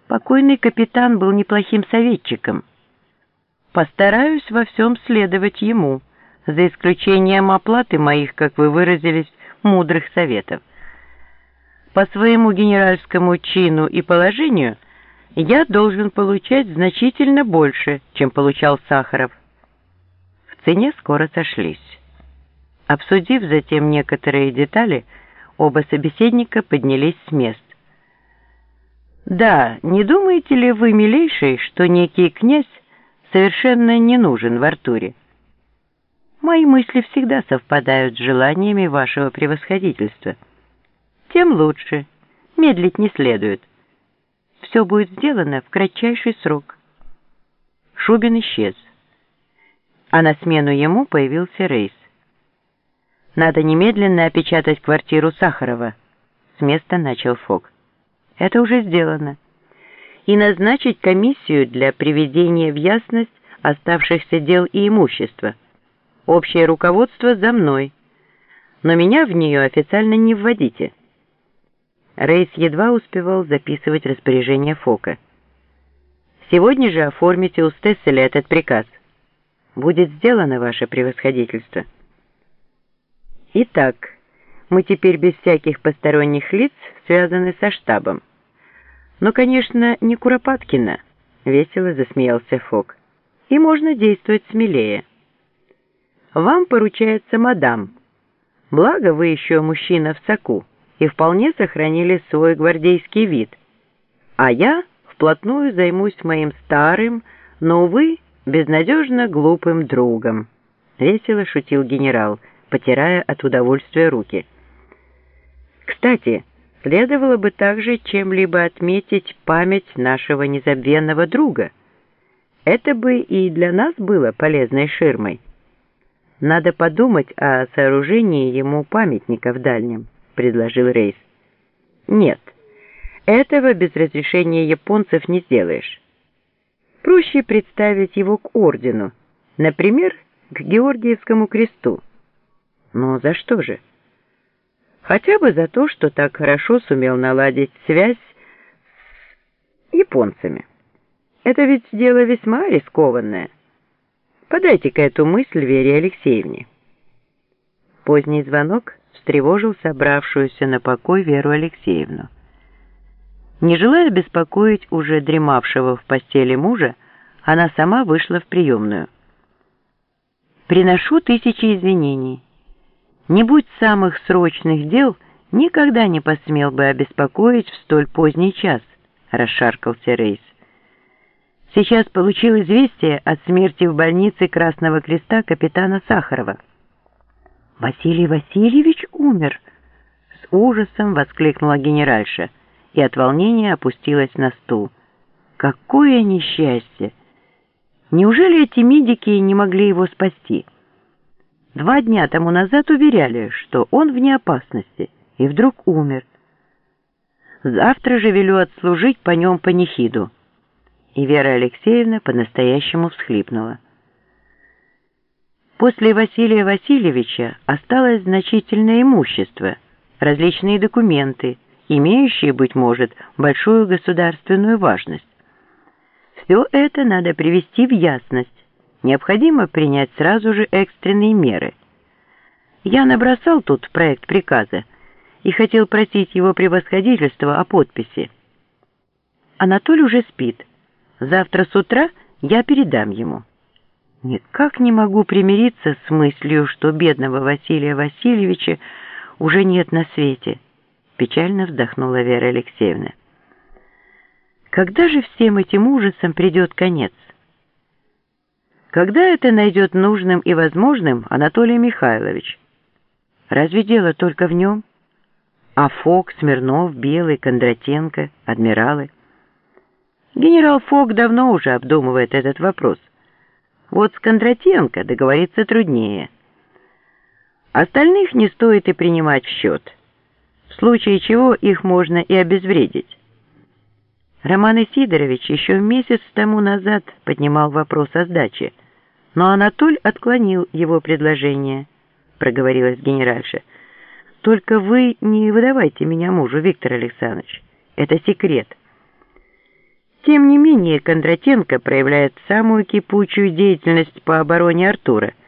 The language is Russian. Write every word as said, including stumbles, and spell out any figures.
Покойный капитан был неплохим советчиком. Постараюсь во всем следовать ему, за исключением оплаты моих, как вы выразились, мудрых советов. По своему генеральскому чину и положению я должен получать значительно больше, чем получал Сахаров. В цене скоро сошлись. Обсудив затем некоторые детали, оба собеседника поднялись с мест. «Да, не думаете ли вы, милейший, что некий князь совершенно не нужен в Артуре? Мои мысли всегда совпадают с желаниями вашего превосходительства. Тем лучше. Медлить не следует. Все будет сделано в кратчайший срок». Шубин исчез, а на смену ему появился Рейс. «Надо немедленно опечатать квартиру Сахарова», — с места начал Фок. «Это уже сделано. И назначить комиссию для приведения в ясность оставшихся дел и имущества. Общее руководство за мной, но меня в нее официально не вводите». Рейс едва успевал записывать распоряжение Фока. «Сегодня же оформите у Стесселя этот приказ. Будет сделано, ваше превосходительство». «Итак, мы теперь без всяких посторонних лиц связаны со штабом. Но, конечно, не Куропаткина», — весело засмеялся Фок. «И можно действовать смелее. Вам поручается мадам. Благо вы еще мужчина в соку и вполне сохранили свой гвардейский вид. А я вплотную займусь моим старым, но, увы, безнадежно глупым другом», — весело шутил генерал, потирая от удовольствия руки. «Кстати, следовало бы также чем-либо отметить память нашего незабвенного друга. Это бы и для нас было полезной ширмой. Надо подумать о сооружении ему памятника в Дальнем», — предложил Рейс. «Нет, этого без разрешения японцев не сделаешь. Проще представить его к ордену, например, к Георгиевскому кресту». «Но за что же?» «Хотя бы за то, что так хорошо сумел наладить связь с японцами. Это ведь дело весьма рискованное. Подайте-ка эту мысль Вере Алексеевне». Поздний звонок встревожил собравшуюся на покой Веру Алексеевну. Не желая беспокоить уже дремавшего в постели мужа, она сама вышла в приемную. «Приношу тысячи извинений. Не будь самых срочных дел, никогда не посмел бы обеспокоить в столь поздний час», — расшаркался Рейс. «Сейчас получил известие о смерти в больнице Красного Креста капитана Сахарова». «Василий Васильевич умер!» — с ужасом воскликнула генеральша и от волнения опустилась на стул. «Какое несчастье! Неужели эти медики не могли его спасти? Два дня тому назад уверяли, что он вне опасности, и вдруг умер. Завтра же велю отслужить по нем панихиду». И Вера Алексеевна по-настоящему всхлипнула. После Василия Васильевича осталось значительное имущество, различные документы, имеющие, быть может, большую государственную важность. Все это надо привести в ясность. Необходимо принять сразу же экстренные меры. Я набросал тут проект приказа и хотел просить его превосходительство о подписи. Анатолий уже спит. Завтра с утра я передам ему. Никак не могу примириться с мыслью, что бедного Василия Васильевича уже нет на свете, печально вздохнула Вера Алексеевна. Когда же всем этим ужасам придет конец? Когда это найдет нужным и возможным Анатолий Михайлович? Разве дело только в нем? А Фок, Смирнов, Белый, Кондратенко, адмиралы? Генерал Фок давно уже обдумывает этот вопрос. Вот с Кондратенко договориться труднее. Остальных не стоит и принимать в счет. В случае чего их можно и обезвредить. Роман Исидорович еще месяц тому назад поднимал вопрос о сдаче, но Анатоль отклонил его предложение, проговорилась генеральша. Только вы не выдавайте меня мужу, Виктор Александрович. Это секрет. Тем не менее, Кондратенко проявляет самую кипучую деятельность по обороне Артура.